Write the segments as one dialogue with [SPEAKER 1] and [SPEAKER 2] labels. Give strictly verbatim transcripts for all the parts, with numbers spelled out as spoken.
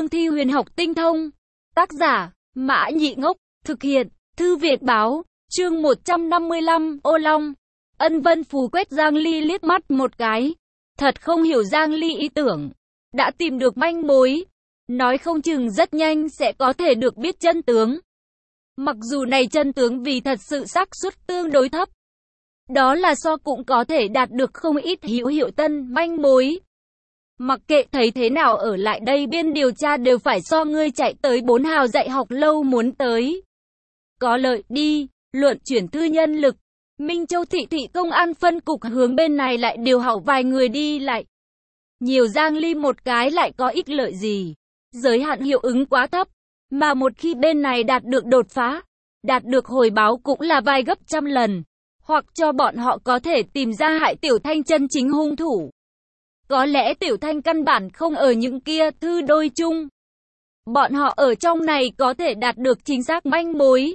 [SPEAKER 1] cương thi huyền học tinh thông. Tác giả, Mã Nhị Ngốc, thực hiện, Thư Việt Báo, chương một trăm năm mươi lăm, Ô Long. Ân Vân Phù quét Giang Ly liếc mắt một cái. Thật không hiểu Giang Ly ý tưởng. Đã tìm được manh mối. Nói không chừng rất nhanh sẽ có thể được biết chân tướng. Mặc dù này chân tướng vì thật sự xác suất tương đối thấp. Đó là so cũng có thể đạt được không ít hữu hiệu tân manh mối. Mặc kệ thấy thế nào ở lại đây biên điều tra đều phải so ngươi chạy tới bốn hào dạy học lâu muốn tới. Có lợi đi, luận chuyển tư nhân lực. Minh Châu thị thị công an phân cục hướng bên này lại điều hảo vài người đi lại. Nhiều Giang Ly một cái lại có ích lợi gì. Giới hạn hiệu ứng quá thấp. Mà một khi bên này đạt được đột phá, đạt được hồi báo cũng là vài gấp trăm lần. Hoặc cho bọn họ có thể tìm ra hại Tiểu Thanh chân chính hung thủ. Có lẽ Tiểu Thanh căn bản không ở những kia thư đôi chung. Bọn họ ở trong này có thể đạt được chính xác manh mối.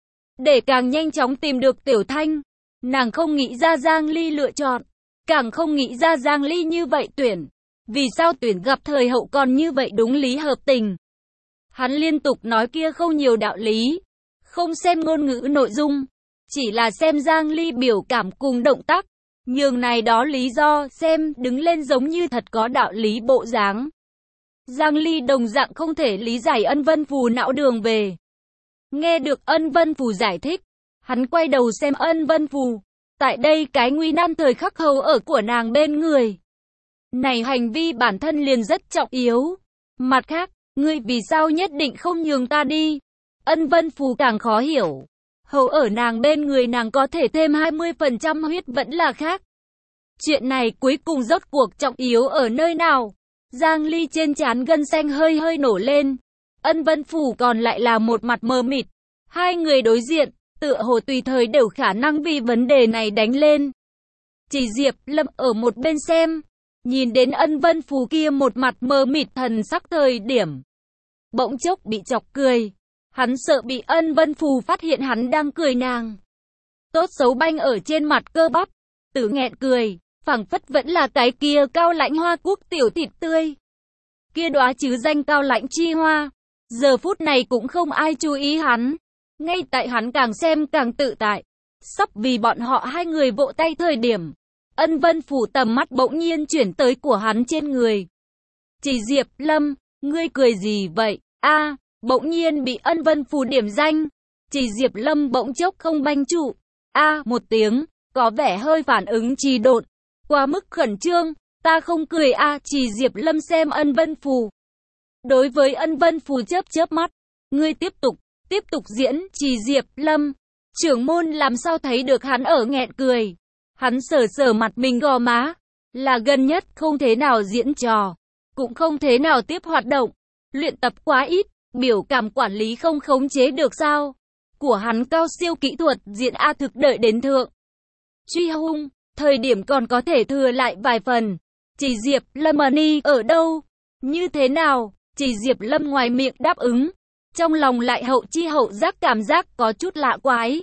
[SPEAKER 1] Để càng nhanh chóng tìm được Tiểu Thanh, nàng không nghĩ ra Giang Ly lựa chọn. Càng không nghĩ ra Giang Ly như vậy tuyển. Vì sao tuyển gặp thời hậu còn như vậy đúng lý hợp tình. Hắn liên tục nói kia không nhiều đạo lý. Không xem ngôn ngữ nội dung. Chỉ là xem Giang Ly biểu cảm cùng động tác. Nhường này đó lý do xem đứng lên giống như thật có đạo lý bộ dáng. Giang Ly đồng dạng không thể lý giải Ân Vân Phù não đường về. Nghe được Ân Vân Phù giải thích. Hắn quay đầu xem Ân Vân Phù. Tại đây cái nguy nan thời khắc hầu ở của nàng bên người. Này hành vi bản thân liền rất trọng yếu. Mặt khác, ngươi vì sao nhất định không nhường ta đi? Ân Vân Phù càng khó hiểu. Hầu ở nàng bên người nàng có thể thêm hai mươi phần trăm huyết vẫn là khác. Chuyện này cuối cùng rốt cuộc trọng yếu ở nơi nào? Giang Ly trên trán gân xanh hơi hơi nổ lên. Ân Vân Phù còn lại là một mặt mờ mịt. Hai người đối diện, tựa hồ tùy thời đều khả năng vì vấn đề này đánh lên. Chỉ Diệp Lâm ở một bên xem. Nhìn đến Ân Vân Phù kia một mặt mờ mịt thần sắc thời điểm. Bỗng chốc bị chọc cười. Hắn sợ bị Ân Vân Phù phát hiện hắn đang cười nàng. Tốt xấu banh ở trên mặt cơ bắp. Tử nghẹn cười. Phảng phất vẫn là cái kia cao lãnh hoa quốc tiểu thịt tươi. Kia đóa chứ danh cao lãnh chi hoa. Giờ phút này cũng không ai chú ý hắn. Ngay tại hắn càng xem càng tự tại. Sắp vì bọn họ hai người vỗ tay thời điểm. Ân Vân Phù tầm mắt bỗng nhiên chuyển tới của hắn trên người. Chỉ Diệp Lâm, ngươi cười gì vậy? A, bỗng nhiên bị Ân Vân Phù điểm danh. Chỉ Diệp Lâm bỗng chốc không banh trụ. A, một tiếng, có vẻ hơi phản ứng trì độn. Quá mức khẩn trương, ta không cười a. Chỉ Diệp Lâm xem Ân Vân Phù. Đối với Ân Vân Phù chớp chớp mắt. Ngươi tiếp tục, tiếp tục diễn. Chỉ Diệp Lâm, trưởng môn làm sao thấy được hắn ở nghẹn cười. Hắn sờ sờ mặt mình gò má. Là gần nhất không thế nào diễn trò. Cũng không thế nào tiếp hoạt động. Luyện tập quá ít. Biểu cảm quản lý không khống chế được sao. Của hắn cao siêu kỹ thuật diễn A thực đợi đến thượng. Truy hung. Thời điểm còn có thể thừa lại vài phần. Chỉ Diệp Lâm Ni ở đâu? Như thế nào? Chỉ Diệp Lâm ngoài miệng đáp ứng. Trong lòng lại hậu chi hậu giác cảm giác có chút lạ quái.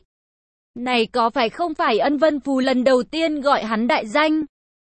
[SPEAKER 1] Này có phải không phải Ân Vân Phù lần đầu tiên gọi hắn đại danh?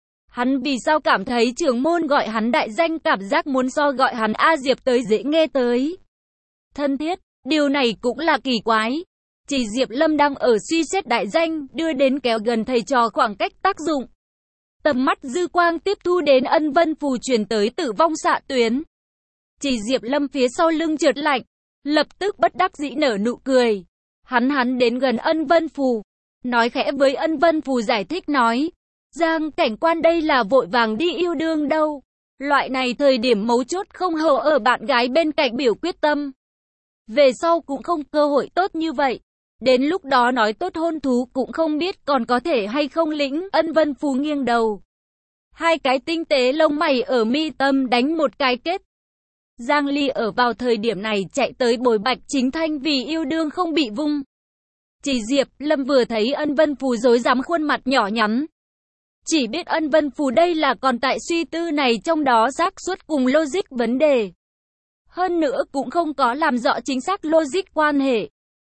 [SPEAKER 1] Hắn vì sao cảm thấy trưởng môn gọi hắn đại danh cảm giác muốn so gọi hắn A Diệp tới dễ nghe tới? Thân thiết, điều này cũng là kỳ quái. Chỉ Diệp Lâm đang ở suy xét đại danh, đưa đến kéo gần thầy trò khoảng cách tác dụng. Tầm mắt dư quang tiếp thu đến Ân Vân Phù truyền tới tử vong xạ tuyến. Chỉ Diệp Lâm phía sau lưng trượt lạnh, lập tức bất đắc dĩ nở nụ cười. Hắn hắn đến gần Ân Vân Phù, nói khẽ với Ân Vân Phù giải thích nói. Giang cảnh quan đây là vội vàng đi yêu đương đâu. Loại này thời điểm mấu chốt không hầu ở bạn gái bên cạnh biểu quyết tâm. Về sau cũng không cơ hội tốt như vậy. Đến lúc đó nói tốt hôn thú cũng không biết còn có thể hay không lĩnh. Ân Vân Phù nghiêng đầu. Hai cái tinh tế lông mày ở mi tâm đánh một cái kết. Giang Ly ở vào thời điểm này chạy tới bồi Bạch Chính Thanh vì yêu đương không bị vung. Chỉ Diệp Lâm vừa thấy Ân Vân Phù rối rắm khuôn mặt nhỏ nhắn. Chỉ biết Ân Vân Phù đây là còn tại suy tư này trong đó xác suất cùng logic vấn đề. Hơn nữa cũng không có làm rõ chính xác logic quan hệ.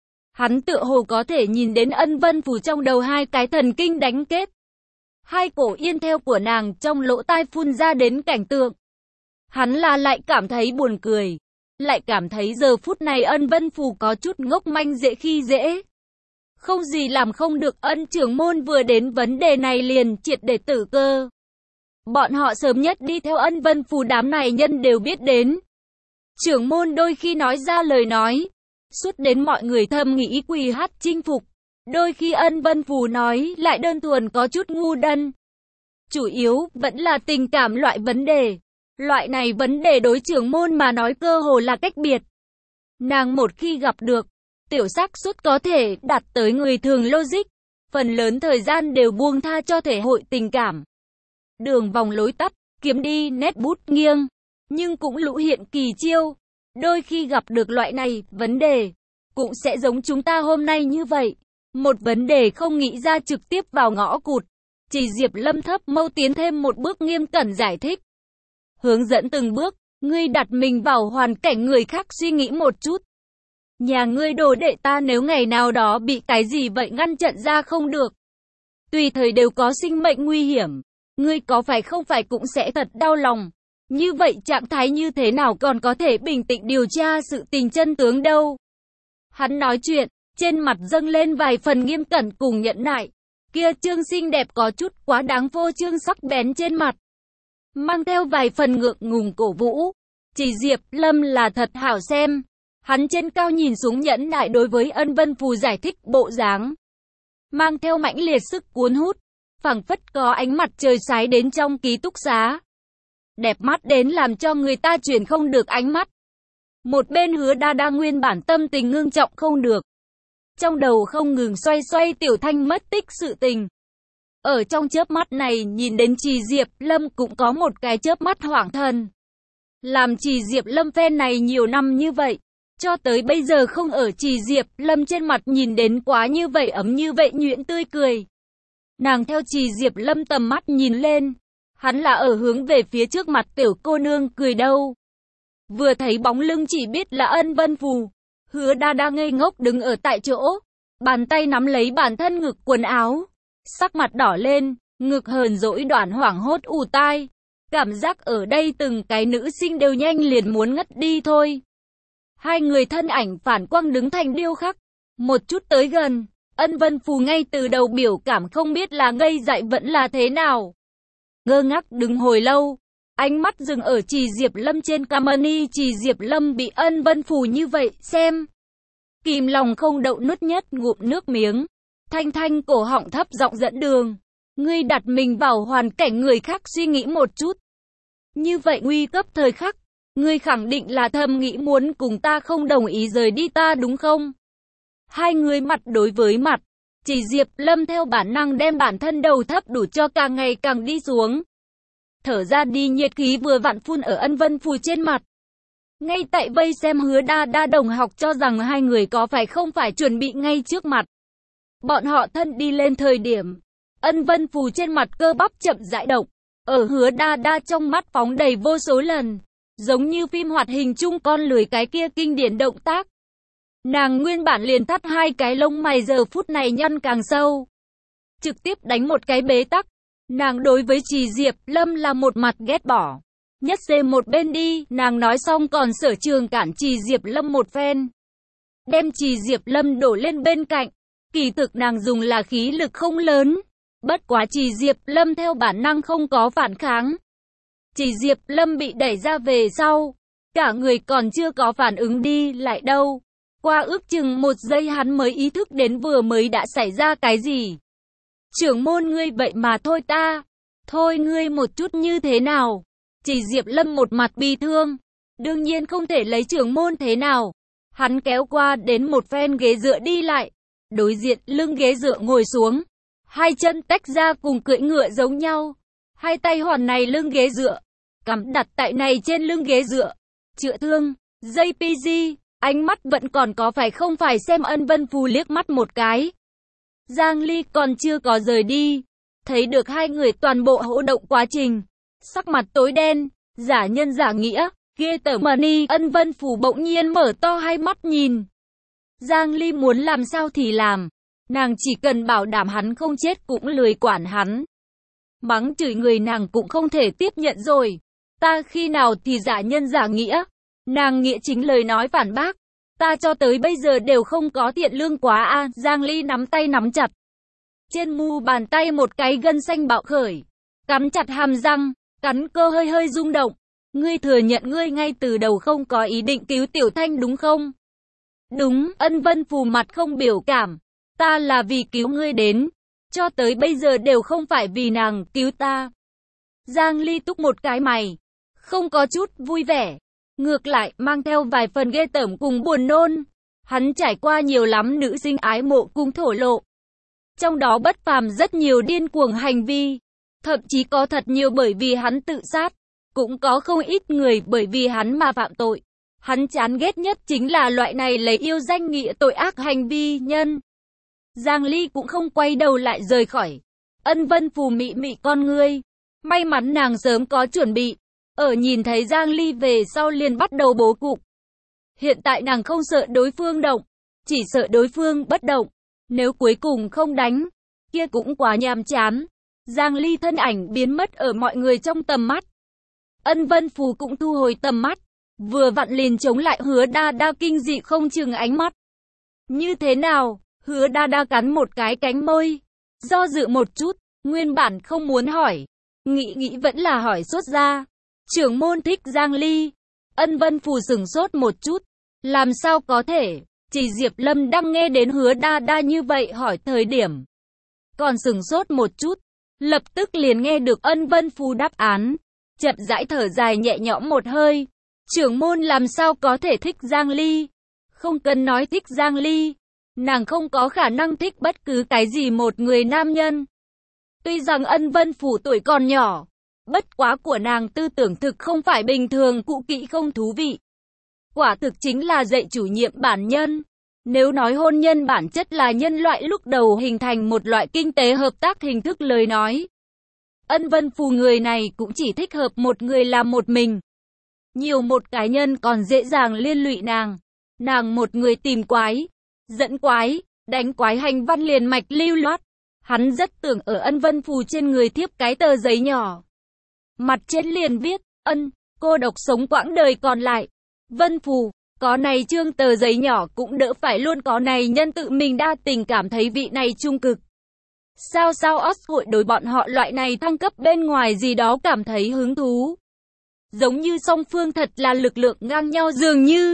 [SPEAKER 1] Hắn tựa hồ có thể nhìn đến Ân Vân Phù trong đầu hai cái thần kinh đánh kết. Hai cổ yên theo của nàng trong lỗ tai phun ra đến cảnh tượng. Hắn là lại cảm thấy buồn cười. Lại cảm thấy giờ phút này Ân Vân Phù có chút ngốc manh dễ khi dễ. Không gì làm không được, Ân trưởng môn vừa đến vấn đề này liền triệt để tử cơ. Bọn họ sớm nhất đi theo Ân Vân Phù, đám này nhân đều biết đến. Trưởng môn đôi khi nói ra lời nói, suốt đến mọi người thầm nghĩ quỳ hát chinh phục. Đôi khi Ân Vân Phù nói lại đơn thuần có chút ngu đần. Chủ yếu vẫn là tình cảm loại vấn đề. Loại này vấn đề đối trưởng môn mà nói cơ hồ là cách biệt. Nàng một khi gặp được, tiểu xác suất có thể đạt tới người thường logic, phần lớn thời gian đều buông tha cho thể hội tình cảm. Đường vòng lối tắt, kiếm đi nét bút nghiêng, nhưng cũng lũ hiện kỳ chiêu. Đôi khi gặp được loại này vấn đề, cũng sẽ giống chúng ta hôm nay như vậy. Một vấn đề không nghĩ ra trực tiếp vào ngõ cụt. Chỉ Diệp Lâm thấp mâu tiến thêm một bước nghiêm cẩn giải thích. Hướng dẫn từng bước, ngươi đặt mình vào hoàn cảnh người khác suy nghĩ một chút. Nhà ngươi đồ đệ ta nếu ngày nào đó bị cái gì vậy ngăn chặn ra không được. Tùy thời đều có sinh mệnh nguy hiểm. Ngươi có phải không phải cũng sẽ thật đau lòng. Như vậy trạng thái như thế nào còn có thể bình tĩnh điều tra sự tình chân tướng đâu. Hắn nói chuyện, trên mặt dâng lên vài phần nghiêm cẩn cùng nhẫn nại. Kia trương xinh đẹp có chút quá đáng vô trương sắc bén trên mặt. Mang theo vài phần ngượng ngùng cổ vũ. Chỉ Diệp Lâm là thật hảo xem. Hắn trên cao nhìn xuống nhẫn nại đối với Ân Vân Phù giải thích bộ dáng. Mang theo mãnh liệt sức cuốn hút. Phảng phất có ánh mặt trời sái đến trong ký túc xá. Đẹp mắt đến làm cho người ta chuyển không được ánh mắt. Một bên Hứa Đa Đa nguyên bản tâm tình ngưng trọng không được. Trong đầu không ngừng xoay xoay Tiểu Thanh mất tích sự tình. Ở trong chớp mắt này nhìn đến Trì Diệp Lâm cũng có một cái chớp mắt hoảng thần. Làm Trì Diệp Lâm fan này nhiều năm như vậy, cho tới bây giờ không ở Trì Diệp Lâm trên mặt nhìn đến quá như vậy ấm như vậy nhuyễn tươi cười. Nàng theo Trì Diệp Lâm tầm mắt nhìn lên, hắn là ở hướng về phía trước mặt tiểu cô nương cười đâu. Vừa thấy bóng lưng chỉ biết là Ân Vân Phù. Hứa Đa Đa ngây ngốc đứng ở tại chỗ, bàn tay nắm lấy bản thân ngực quần áo, sắc mặt đỏ lên, ngực hờn dỗi đoạn hoảng hốt ù tai. Cảm giác ở đây từng cái nữ sinh đều nhanh liền muốn ngất đi thôi. Hai người thân ảnh phản quang đứng thành điêu khắc, một chút tới gần, Ân Vân Phù ngay từ đầu biểu cảm không biết là ngây dại vẫn là thế nào. Ngơ ngác đứng hồi lâu, ánh mắt dừng ở Trì Diệp Lâm trên Camani. Trì Diệp Lâm bị Ân Vân Phù như vậy xem, kìm lòng không đậu nuốt nhất ngụm nước miếng. Thanh thanh cổ họng thấp giọng dẫn đường. Ngươi đặt mình vào hoàn cảnh người khác suy nghĩ một chút. Như vậy nguy cấp thời khắc, ngươi khẳng định là thầm nghĩ muốn cùng ta không đồng ý rời đi ta đúng không? Hai người mặt đối với mặt, Chỉ Diệp Lâm theo bản năng đem bản thân đầu thấp đủ cho càng ngày càng đi xuống. Thở ra đi, nhiệt khí vừa vặn phun ở Ân Vân Phù trên mặt. Ngay tại vây xem Hứa Đa Đa đồng học cho rằng hai người có phải không phải chuẩn bị ngay trước mặt. Bọn họ thân đi lên thời điểm, Ân Vân Phù trên mặt cơ bắp chậm rãi động, ở Hứa Đa Đa trong mắt phóng đầy vô số lần, giống như phim hoạt hình chung con lười cái kia kinh điển động tác. Nàng nguyên bản liền thắt hai cái lông mày giờ phút này nhăn càng sâu, trực tiếp đánh một cái bế tắc. Nàng đối với Trì Diệp Lâm là một mặt ghét bỏ. Nhất xê một bên đi, nàng nói xong còn sở trường cản Trì Diệp Lâm một phen, đem Trì Diệp Lâm đổ lên bên cạnh. Kỳ thực nàng dùng là khí lực không lớn, bất quá Trì Diệp Lâm theo bản năng không có phản kháng. Trì Diệp Lâm bị đẩy ra về sau, cả người còn chưa có phản ứng đi lại đâu. Qua ước chừng một giây hắn mới ý thức đến vừa mới đã xảy ra cái gì. Trưởng môn ngươi vậy mà thôi ta, thôi ngươi một chút như thế nào? Trì Diệp Lâm một mặt bi thương, đương nhiên không thể lấy trưởng môn thế nào. Hắn kéo qua đến một phen ghế dựa đi lại, đối diện lưng ghế dựa ngồi xuống, hai chân tách ra cùng cưỡi ngựa giống nhau, hai tay hoàn này lưng ghế dựa, cắm đặt tại này trên lưng ghế dựa, chữa thương. gi pê giê, ánh mắt vẫn còn có phải không phải xem Ân Vân Phù liếc mắt một cái. Giang Ly còn chưa có rời đi, thấy được hai người toàn bộ hỗ động quá trình, sắc mặt tối đen, giả nhân giả nghĩa, ghê tởm mà ni. Ân Vân Phù bỗng nhiên mở to hai mắt nhìn. Giang Ly muốn làm sao thì làm, nàng chỉ cần bảo đảm hắn không chết cũng lười quản hắn. Mắng chửi người nàng cũng không thể tiếp nhận rồi. Ta khi nào thì giả nhân giả nghĩa? Nàng nghĩa chính lời nói phản bác. Ta cho tới bây giờ đều không có thiện lương quá a. À. Giang Ly nắm tay nắm chặt. Trên mu bàn tay một cái gân xanh bạo khởi. Cắn chặt hàm răng, cắn cơ hơi hơi rung động. Ngươi thừa nhận ngươi ngay từ đầu không có ý định cứu Tiểu Thanh đúng không? Đúng, Ân Vân Phù mặt không biểu cảm. Ta là vì cứu ngươi đến. Cho tới bây giờ đều không phải vì nàng cứu ta. Giang Ly túc một cái mày. Không có chút vui vẻ. Ngược lại, mang theo vài phần ghê tởm cùng buồn nôn. Hắn trải qua nhiều lắm nữ sinh ái mộ cùng thổ lộ. Trong đó bất phàm rất nhiều điên cuồng hành vi. Thậm chí có thật nhiều bởi vì hắn tự sát. Cũng có không ít người bởi vì hắn mà phạm tội. Hắn chán ghét nhất chính là loại này lấy yêu danh nghĩa tội ác hành vi nhân. Giang Ly cũng không quay đầu lại rời khỏi. Ân Vân Phù mị mị con ngươi. May mắn nàng sớm có chuẩn bị. Ở nhìn thấy Giang Ly về sau liền bắt đầu bố cục. Hiện tại nàng không sợ đối phương động. Chỉ sợ đối phương bất động. Nếu cuối cùng không đánh. Kia cũng quá nhàm chán. Giang Ly thân ảnh biến mất ở mọi người trong tầm mắt. Ân Vân Phù cũng thu hồi tầm mắt. Vừa vặn liền chống lại Hứa Đa Đa kinh dị không chừng ánh mắt. Như thế nào? Hứa Đa Đa cắn một cái cánh môi. Do dự một chút. Nguyên bản không muốn hỏi. Nghĩ nghĩ vẫn là hỏi sốt ra. Trưởng môn thích Giang Ly. Ân Vân Phù sửng sốt một chút. Làm sao có thể? Chỉ Diệp Lâm đang nghe đến Hứa Đa Đa như vậy hỏi thời điểm. Còn sửng sốt một chút. Lập tức liền nghe được Ân Vân Phù đáp án. Chậm rãi thở dài nhẹ nhõm một hơi. Trưởng môn làm sao có thể thích Giang Ly? Không cần nói thích Giang Ly. Nàng không có khả năng thích bất cứ cái gì một người nam nhân. Tuy rằng Ân Vân Phù tuổi còn nhỏ. Bất quá của nàng tư tưởng thực không phải bình thường cũ kỹ không thú vị. Quả thực chính là dạy chủ nhiệm bản nhân. Nếu nói hôn nhân bản chất là nhân loại lúc đầu hình thành một loại kinh tế hợp tác hình thức lời nói. Ân Vân Phù người này cũng chỉ thích hợp một người làm một mình. Nhiều một cá nhân còn dễ dàng liên lụy nàng. Nàng một người tìm quái, dẫn quái, đánh quái hành văn liền mạch lưu loát. Hắn rất tưởng ở Ân Vân Phù trên người thiếp cái tờ giấy nhỏ. Mặt trên liền viết, ân, cô độc sống quãng đời còn lại. Vân Phù, có này trương tờ giấy nhỏ cũng đỡ phải luôn có này nhân tự mình đa tình cảm thấy vị này trung cực. Sao sao Os hội đối bọn họ loại này thăng cấp bên ngoài gì đó cảm thấy hứng thú. Giống như song phương thật là lực lượng ngang nhau dường như.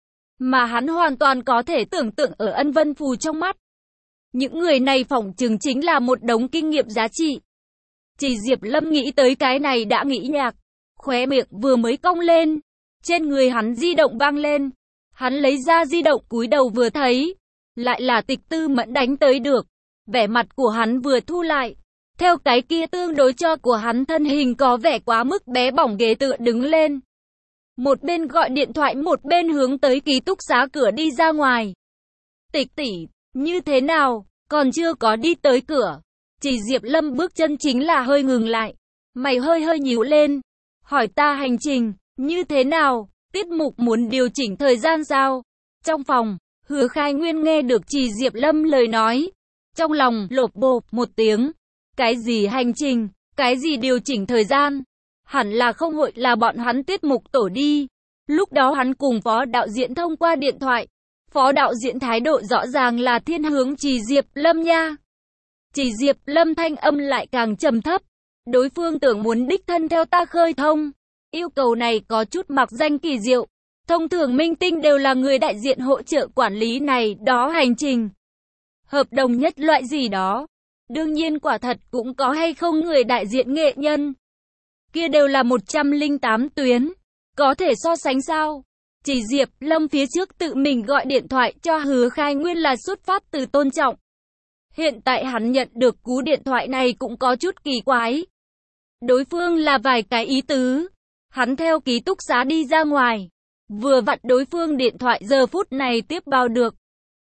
[SPEAKER 1] Mà hắn hoàn toàn có thể tưởng tượng ở Ân Vân Phù trong mắt. Những người này phỏng chừng chính là một đống kinh nghiệm giá trị. Chỉ Diệp Lâm nghĩ tới cái này đã nghĩ nhạc. Khóe miệng vừa mới cong lên. Trên người hắn di động vang lên. Hắn lấy ra di động cúi đầu vừa thấy. Lại là Tịch Tư Mẫn đánh tới được. Vẻ mặt của hắn vừa thu lại. Theo cái kia tương đối cho của hắn thân hình có vẻ quá mức bé bỏng ghế tựa đứng lên. Một bên gọi điện thoại một bên hướng tới ký túc xá cửa đi ra ngoài. Tịch tỷ, như thế nào, còn chưa có đi tới cửa. Chỉ Diệp Lâm bước chân chính là hơi ngừng lại. Mày hơi hơi nhíu lên. Hỏi ta hành trình, như thế nào, tiết mục muốn điều chỉnh thời gian sao? Trong phòng, Hứa Khai Nguyên nghe được Chỉ Diệp Lâm lời nói. Trong lòng lộp bộp một tiếng. Cái gì hành trình, cái gì điều chỉnh thời gian? Hẳn là không hội là bọn hắn tiết mục tổ đi. Lúc đó hắn cùng phó đạo diễn thông qua điện thoại. Phó đạo diễn thái độ rõ ràng là thiên hướng Chỉ Diệp Lâm nha. Chỉ Diệp Lâm thanh âm lại càng trầm thấp. Đối phương tưởng muốn đích thân theo ta khơi thông. Yêu cầu này có chút mặc danh kỳ diệu. Thông thường minh tinh đều là người đại diện hỗ trợ quản lý này đó hành trình. Hợp đồng nhất loại gì đó. Đương nhiên quả thật cũng có hay không người đại diện nghệ nhân. Kia đều là một trăm lẻ tám tuyến. Có thể so sánh sao? Chỉ Diệp Lâm phía trước tự mình gọi điện thoại cho Hứa Khai Nguyên là xuất phát từ tôn trọng. Hiện tại hắn nhận được cú điện thoại này cũng có chút kỳ quái. Đối phương là vài cái ý tứ. Hắn theo ký túc xá đi ra ngoài. Vừa vặn đối phương điện thoại giờ phút này tiếp vào được.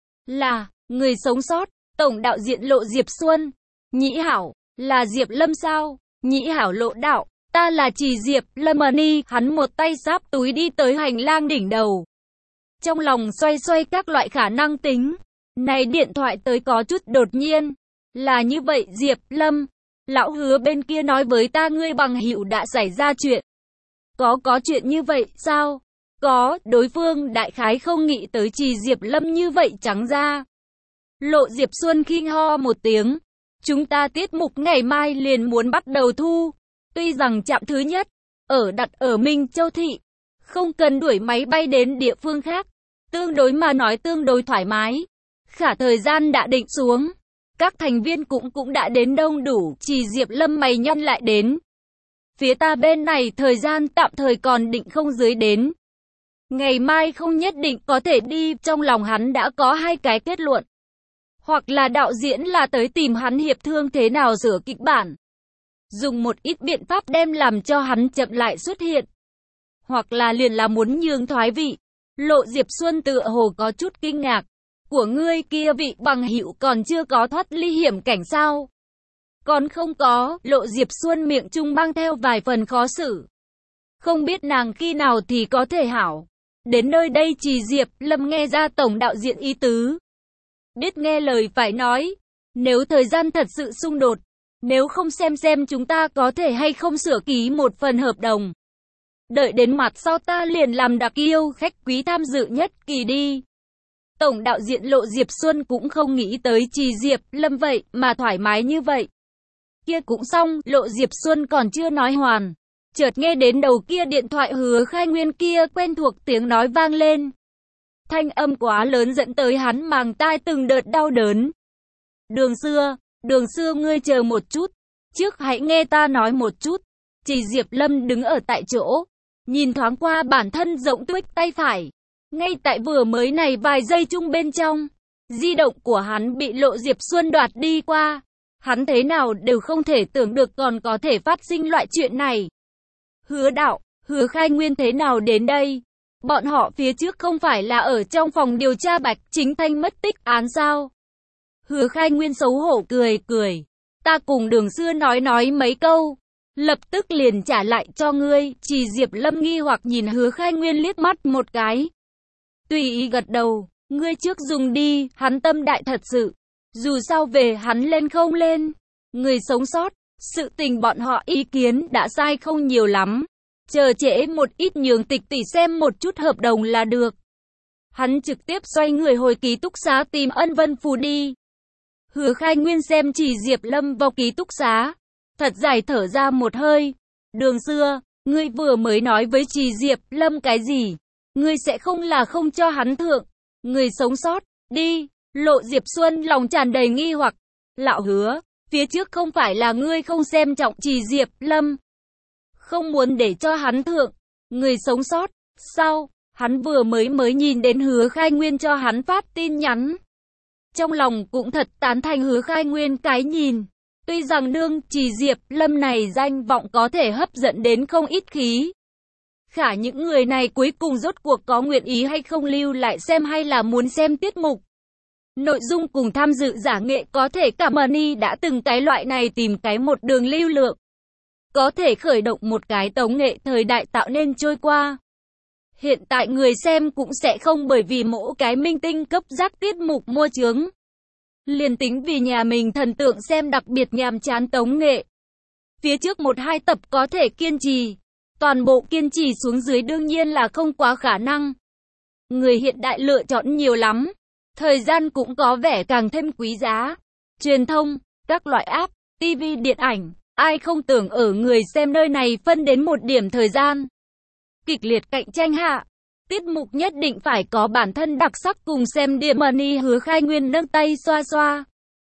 [SPEAKER 1] Là, người sống sót, tổng đạo diễn Lộ Diệp Xuân. Nhĩ Hảo, là Diệp Lâm sao? Nhĩ Hảo lộ đạo, ta là Chỉ Diệp Lâm Ni. Hắn một tay sáp túi đi tới hành lang đỉnh đầu. Trong lòng xoay xoay các loại khả năng tính. Này điện thoại tới có chút đột nhiên. Là như vậy Diệp Lâm. Lão Hứa bên kia nói với ta ngươi bằng hữu đã xảy ra chuyện. Có có chuyện như vậy sao? Có, đối phương đại khái không nghĩ tới Trì Diệp Lâm như vậy trắng ra. Lộ Diệp Xuân khinh ho một tiếng. Chúng ta tiết mục ngày mai liền muốn bắt đầu thu. Tuy rằng trạm thứ nhất, ở đặt ở Minh Châu Thị, không cần đuổi máy bay đến địa phương khác. Tương đối mà nói tương đối thoải mái. Khả thời gian đã định xuống. Các thành viên cũng cũng đã đến đông đủ. Trì Diệp Lâm mày nhăn lại đến. Phía ta bên này thời gian tạm thời còn định không dưới đến. Ngày mai không nhất định có thể đi. Trong lòng hắn đã có hai cái kết luận. Hoặc là đạo diễn là tới tìm hắn hiệp thương thế nào sửa kịch bản. Dùng một ít biện pháp đem làm cho hắn chậm lại xuất hiện. Hoặc là liền là muốn nhường thoái vị. Lộ Diệp Xuân tựa hồ có chút kinh ngạc. Của ngươi kia vị bằng hữu còn chưa có thoát ly hiểm cảnh sao? Còn không có. Lộ Diệp Xuân miệng trung mang theo vài phần khó xử. Không biết nàng khi nào thì có thể hảo. Đến nơi đây Trì Diệp Lâm nghe ra tổng đạo diễn ý tứ. Biết nghe lời phải nói. Nếu thời gian thật sự xung đột. Nếu không xem xem chúng ta có thể hay không sửa ký một phần hợp đồng. Đợi đến mặt sau ta liền làm đặc yêu khách quý tham dự nhất kỳ đi. Tổng đạo diễn Lộ Diệp Xuân cũng không nghĩ tới Trì Diệp Lâm vậy mà thoải mái như vậy. Kia cũng xong, Lộ Diệp Xuân còn chưa nói hoàn. Chợt nghe đến đầu kia điện thoại Hứa Khai Nguyên kia quen thuộc tiếng nói vang lên. Thanh âm quá lớn dẫn tới hắn màng tai từng đợt đau đớn. Đường Xưa, Đường Xưa ngươi chờ một chút. Trước hãy nghe ta nói một chút. Trì Diệp Lâm đứng ở tại chỗ. Nhìn thoáng qua bản thân rộng tuếch tay phải. Ngay tại vừa mới này vài giây chung bên trong. Di động của hắn bị Lộ Diệp Xuân đoạt đi qua. Hắn thế nào đều không thể tưởng được còn có thể phát sinh loại chuyện này. Hứa đạo, Hứa Khai Nguyên thế nào đến đây? Bọn họ phía trước không phải là ở trong phòng điều tra Bạch Chính Thanh mất tích án sao? Hứa Khai Nguyên xấu hổ cười cười. Ta cùng Đường Xưa nói nói mấy câu. Lập tức liền trả lại cho ngươi. Trì Diệp Lâm nghi hoặc nhìn Hứa Khai Nguyên liếc mắt một cái. Tùy ý gật đầu. Ngươi trước dùng đi. Hắn tâm đại thật sự. Dù sao về hắn lên không lên. Người sống sót. Sự tình bọn họ ý kiến đã sai không nhiều lắm. Chờ trễ một ít nhường tịch tỷ xem một chút hợp đồng là được. Hắn trực tiếp xoay người hồi ký túc xá tìm Ân Vân Phù đi. Hứa Khai Nguyên xem Trì Diệp Lâm vào ký túc xá. Thật dài thở ra một hơi. Đường Xưa, ngươi vừa mới nói với Trì Diệp Lâm cái gì? Ngươi sẽ không là không cho hắn thượng. Người sống sót, đi. Lộ Diệp Xuân lòng tràn đầy nghi hoặc. Lão Hứa, phía trước không phải là ngươi không xem trọng Trì Diệp Lâm. Không muốn để cho hắn thượng. Người sống sót, sao? Hắn vừa mới mới nhìn đến Hứa Khai Nguyên cho hắn phát tin nhắn. Trong lòng cũng thật tán thành Hứa Khai Nguyên cái nhìn. Tuy rằng đương Trì Diệp Lâm này danh vọng có thể hấp dẫn đến không ít khí. Khả những người này cuối cùng rốt cuộc có nguyện ý hay không lưu lại xem hay là muốn xem tiết mục. Nội dung cùng tham dự giả nghệ có thể cả money đã từng cái loại này tìm cái một đường lưu lượng. Có thể khởi động một cái tống nghệ thời đại tạo nên trôi qua. Hiện tại người xem cũng sẽ không bởi vì mỗi cái minh tinh cấp giác tiết mục mua chướng. Liền tính vì nhà mình thần tượng xem đặc biệt nhàm chán tống nghệ. Phía trước một hai tập có thể kiên trì. Toàn bộ kiên trì xuống dưới đương nhiên là không quá khả năng. Người hiện đại lựa chọn nhiều lắm. Thời gian cũng có vẻ càng thêm quý giá. Truyền thông, các loại app, ti vi điện ảnh. Ai không tưởng ở người xem nơi này phân đến một điểm thời gian. Kịch liệt cạnh tranh hạ. Tiết mục nhất định phải có bản thân đặc sắc cùng xem điểm money. Hứa Khai Nguyên nâng tay xoa xoa.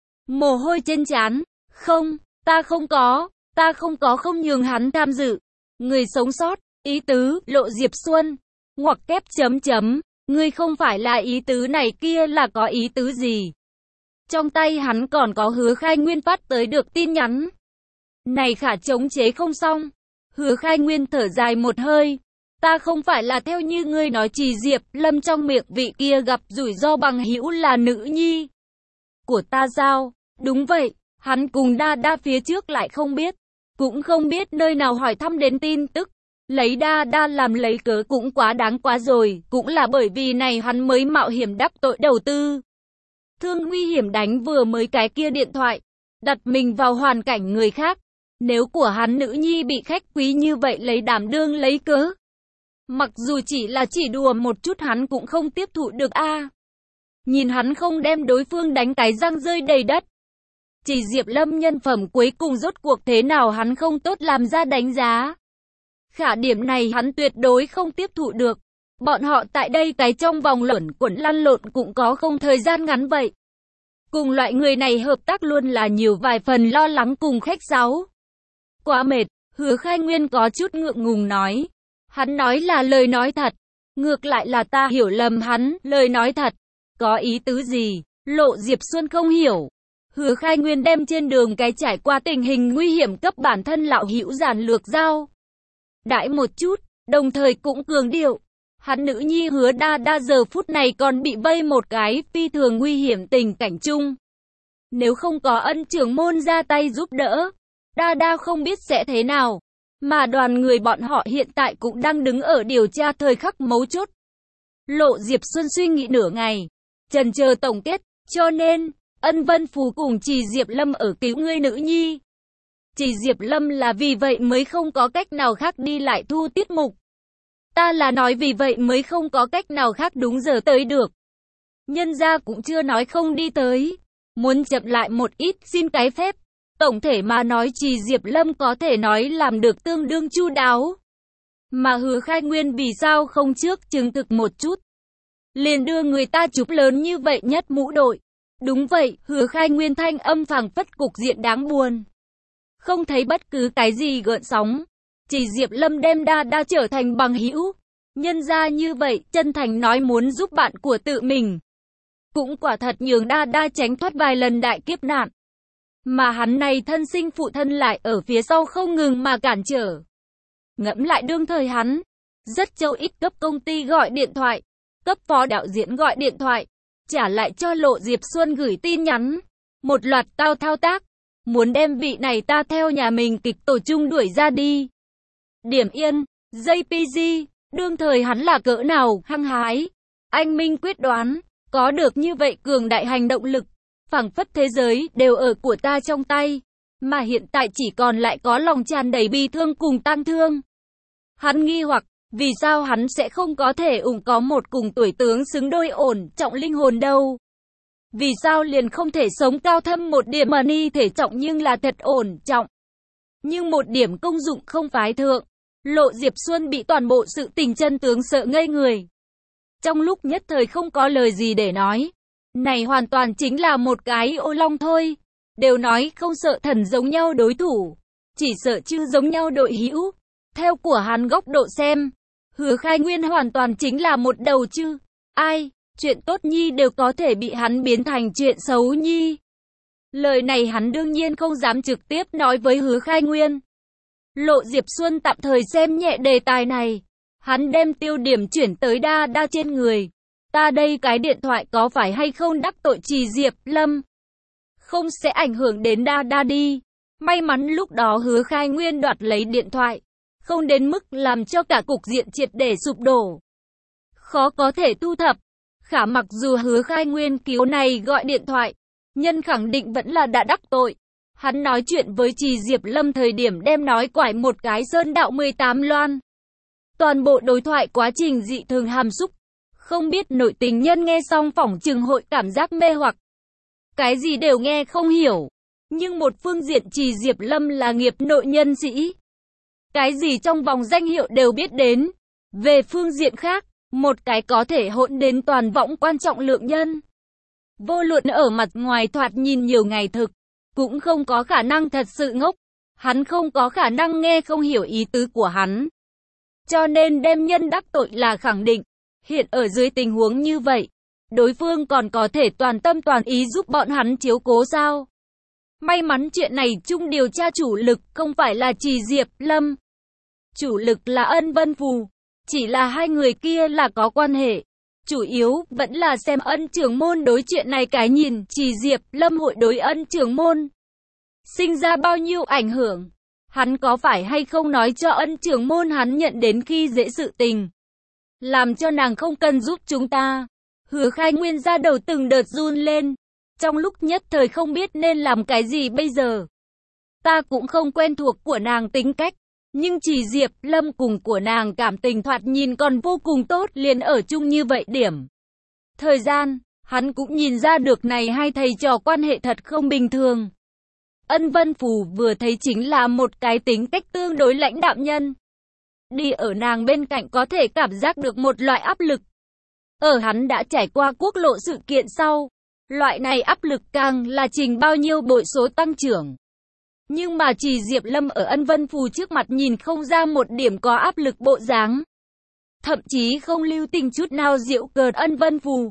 [SPEAKER 1] Mồ hôi trên trán. Không, ta không có. Ta không có không nhường hắn tham dự. Người sống sót. Ý tứ, Lộ Diệp Xuân. Ngoặc kép chấm chấm. Ngươi không phải là ý tứ này kia là có ý tứ gì? Trong tay hắn còn có Hứa Khai Nguyên phát tới được tin nhắn. Này khả chống chế không xong. Hứa Khai Nguyên thở dài một hơi. Ta không phải là theo như ngươi nói Trì Diệp Lâm trong miệng vị kia gặp rủi ro bằng hữu là nữ nhi của ta sao? Đúng vậy, hắn cùng Đa Đa phía trước lại không biết. Cũng không biết nơi nào hỏi thăm đến tin tức. Lấy Đa Đa làm lấy cớ cũng quá đáng quá rồi. Cũng là bởi vì này hắn mới mạo hiểm đắc tội đầu tư. Thương nguy hiểm đánh vừa mới cái kia điện thoại. Đặt mình vào hoàn cảnh người khác. Nếu của hắn nữ nhi bị khách quý như vậy lấy đảm đương lấy cớ. Mặc dù chỉ là chỉ đùa một chút hắn cũng không tiếp thụ được a. À. Nhìn hắn không đem đối phương đánh cái răng rơi đầy đất. Chỉ Diệp Lâm nhân phẩm cuối cùng rốt cuộc thế nào hắn không tốt làm ra đánh giá. Khả điểm này hắn tuyệt đối không tiếp thụ được. Bọn họ tại đây cái trong vòng luẩn quẩn lăn lộn cũng có không thời gian ngắn vậy. Cùng loại người này hợp tác luôn là nhiều vài phần lo lắng cùng khách sáo. Quá mệt, Hứa Khai Nguyên có chút ngượng ngùng nói. Hắn nói là lời nói thật. Ngược lại là ta hiểu lầm hắn, lời nói thật. Có ý tứ gì? Lộ Diệp Xuân không hiểu. Hứa Khai Nguyên đem trên đường cái trải qua tình hình nguy hiểm cấp bản thân lão hữu giản lược giao. Đãi một chút, đồng thời cũng cường điệu. Hắn nữ nhi Hứa Đa Đa giờ phút này còn bị vây một cái phi thường nguy hiểm tình cảnh chung. Nếu không có ân trưởng môn ra tay giúp đỡ, Đa Đa không biết sẽ thế nào. Mà đoàn người bọn họ hiện tại cũng đang đứng ở điều tra thời khắc mấu chốt. Lộ Diệp Xuân suy nghĩ nửa ngày, chần chờ tổng kết, cho nên, Ân Vân Phù cùng Trì Diệp Lâm ở cứu ngươi nữ nhi. Trì Diệp Lâm là vì vậy mới không có cách nào khác đi lại thu tiết mục. Ta là nói vì vậy mới không có cách nào khác đúng giờ tới được. Nhân gia cũng chưa nói không đi tới. Muốn chậm lại một ít xin cái phép. Tổng thể mà nói Trì Diệp Lâm có thể nói làm được tương đương chu đáo. Mà Hứa Khai Nguyên vì sao không trước chứng thực một chút. Liền đưa người ta chụp lớn như vậy nhất mũ đội. Đúng vậy, Hứa Khai Nguyên thanh âm phảng phất cục diện đáng buồn. Không thấy bất cứ cái gì gợn sóng. Chỉ Diệp Lâm đem Đa Đa trở thành bằng hữu. Nhân ra như vậy, chân thành nói muốn giúp bạn của tự mình. Cũng quả thật nhường Đa Đa tránh thoát vài lần đại kiếp nạn. Mà hắn này thân sinh phụ thân lại ở phía sau không ngừng mà cản trở. Ngẫm lại đương thời hắn. Rất châu ít cấp công ty gọi điện thoại. Cấp phó đạo diễn gọi điện thoại. Trả lại cho Lộ Diệp Xuân gửi tin nhắn. Một loạt tao thao tác. Muốn đem vị này ta theo nhà mình kịch tổ chung đuổi ra đi. Điểm yên, gi pê giê, đương thời hắn là cỡ nào, hăng hái. Anh Minh quyết đoán, có được như vậy cường đại hành động lực. Phảng phất thế giới đều ở của ta trong tay. Mà hiện tại chỉ còn lại có lòng tràn đầy bi thương cùng tang thương. Hắn nghi hoặc, vì sao hắn sẽ không có thể ủng có một cùng tuổi tướng xứng đôi ổn trọng linh hồn đâu. Vì sao liền không thể sống cao thâm một điểm mà ni thể trọng nhưng là thật ổn trọng. Nhưng một điểm công dụng không phái thượng. Lộ Diệp Xuân bị toàn bộ sự tình chân tướng sợ ngây người. Trong lúc nhất thời không có lời gì để nói. Này hoàn toàn chính là một cái ô long thôi. Đều nói không sợ thần giống nhau đối thủ. Chỉ sợ chư giống nhau đội hữu. Theo của hắn góc độ xem. Hứa Khai Nguyên hoàn toàn chính là một đầu chư. Ai, chuyện tốt nhi đều có thể bị hắn biến thành chuyện xấu nhi. Lời này hắn đương nhiên không dám trực tiếp nói với Hứa Khai Nguyên. Lộ Diệp Xuân tạm thời xem nhẹ đề tài này. Hắn đem tiêu điểm chuyển tới Đa Đa trên người. Ta đây cái điện thoại có phải hay không đắc tội Trì Diệp Lâm? Không sẽ ảnh hưởng đến Đa Đa đi. May mắn lúc đó Hứa Khai Nguyên đoạt lấy điện thoại. Không đến mức làm cho cả cục diện triệt để sụp đổ. Khó có thể thu thập. Khả mặc dù Hứa Khai Nguyên cứu này gọi điện thoại. Nhân khẳng định vẫn là đã đắc tội. Hắn nói chuyện với Trì Diệp Lâm thời điểm đem nói quải một cái sơn đạo mười tám loan. Toàn bộ đối thoại quá trình dị thường hàm xúc. Không biết nội tình nhân nghe xong phỏng chừng hội cảm giác mê hoặc. Cái gì đều nghe không hiểu. Nhưng một phương diện Trì Diệp Lâm là nghiệp nội nhân sĩ. Cái gì trong vòng danh hiệu đều biết đến. Về phương diện khác, một cái có thể hỗn đến toàn võng quan trọng lượng nhân. Vô luận ở mặt ngoài thoạt nhìn nhiều ngày thực, cũng không có khả năng thật sự ngốc. Hắn không có khả năng nghe không hiểu ý tứ của hắn. Cho nên đem nhân đắc tội là khẳng định. Hiện ở dưới tình huống như vậy, đối phương còn có thể toàn tâm toàn ý giúp bọn hắn chiếu cố sao? May mắn chuyện này chung điều tra chủ lực không phải là Trì Diệp Lâm. Chủ lực là Ân Vân Phù. Chỉ là hai người kia là có quan hệ. Chủ yếu vẫn là xem Ân trưởng môn đối chuyện này cái nhìn Trì Diệp Lâm hội đối Ân trưởng môn. Sinh ra bao nhiêu ảnh hưởng. Hắn có phải hay không nói cho Ân trưởng môn hắn nhận đến khi dễ sự tình. Làm cho nàng không cần giúp chúng ta. Hứa Khai Nguyên ra đầu từng đợt run lên. Trong lúc nhất thời không biết nên làm cái gì bây giờ. ta cũng không quen thuộc của nàng tính cách. Nhưng chỉ Diệp Lâm cùng của nàng cảm tình thoạt nhìn còn vô cùng tốt, liền ở chung như vậy điểm. Thời gian, hắn cũng nhìn ra được này hai thầy trò quan hệ thật không bình thường. Ân Vân Phù vừa thấy chính là một cái tính cách tương đối lãnh đạm nhân. Đi ở nàng bên cạnh có thể cảm giác được một loại áp lực. Ở hắn đã trải qua quốc lộ sự kiện sau, loại này áp lực càng là trình bao nhiêu bội số tăng trưởng. Nhưng mà chỉ Diệp Lâm ở Ân Vân Phù trước mặt nhìn không ra một điểm có áp lực bộ dáng. Thậm chí không lưu tình chút nào giễu cợt Ân Vân Phù.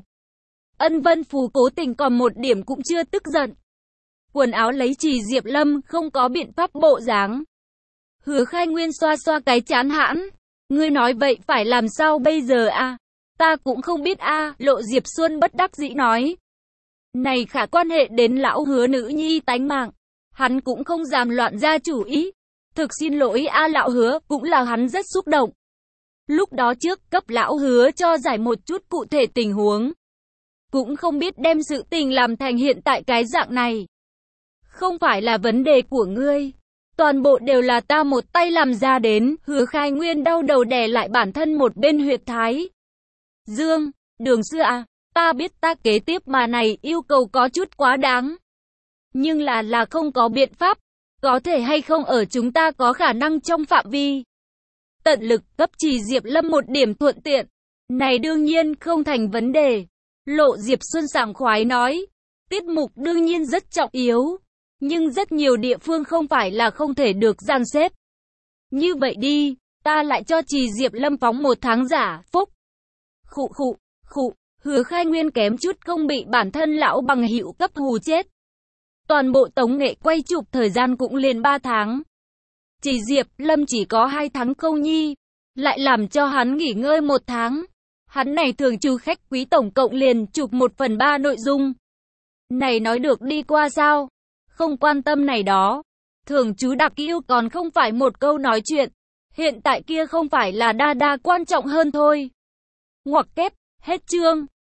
[SPEAKER 1] Ân Vân Phù cố tình còn một điểm cũng chưa tức giận. Quần áo lấy chỉ Diệp Lâm không có biện pháp bộ dáng. Hứa Khai Nguyên xoa xoa cái chán hãn. Ngươi nói vậy phải làm sao bây giờ a? À? Ta cũng không biết a. À, Lộ Diệp Xuân bất đắc dĩ nói. Này khả quan hệ đến lão Hứa nữ nhi tánh mạng. Hắn cũng không dám loạn ra chủ ý. Thực xin lỗi a à, lão Hứa, cũng là hắn rất xúc động. Lúc đó trước cấp lão Hứa cho giải một chút cụ thể tình huống. Cũng không biết đem sự tình làm thành hiện tại cái dạng này. Không phải là vấn đề của ngươi. Toàn bộ đều là ta một tay làm ra đến. Hứa Khai Nguyên đau đầu đè lại bản thân một bên huyệt thái Dương, Đường xưa à, ta biết ta kế tiếp mà này yêu cầu có chút quá đáng. Nhưng là là không có biện pháp. Có thể hay không ở chúng ta có khả năng trong phạm vi. Tận lực cấp chỉ Diệp Lâm một điểm thuận tiện. Này đương nhiên không thành vấn đề. Lộ Diệp Xuân sảng khoái nói. Tiết mục đương nhiên rất trọng yếu. Nhưng rất nhiều địa phương không phải là không thể được dàn xếp. Như vậy đi, ta lại cho chỉ Diệp Lâm phóng một tháng giả, phúc. Khụ khụ, khụ, Hứa Khai Nguyên kém chút không bị bản thân lão bằng hữu cấp hù chết. Toàn bộ tống nghệ quay chụp thời gian cũng liền ba tháng. Chỉ Diệp Lâm chỉ có hai tháng câu nhi, lại làm cho hắn nghỉ ngơi một tháng. Hắn này thường trừ khách quý tổng cộng liền chụp một phần ba nội dung. Này nói được đi qua sao? Không quan tâm này đó. Thường chú đặc yêu còn không phải một câu nói chuyện. Hiện tại kia không phải là đa đa quan trọng hơn thôi. Ngoặc kép, hết chương.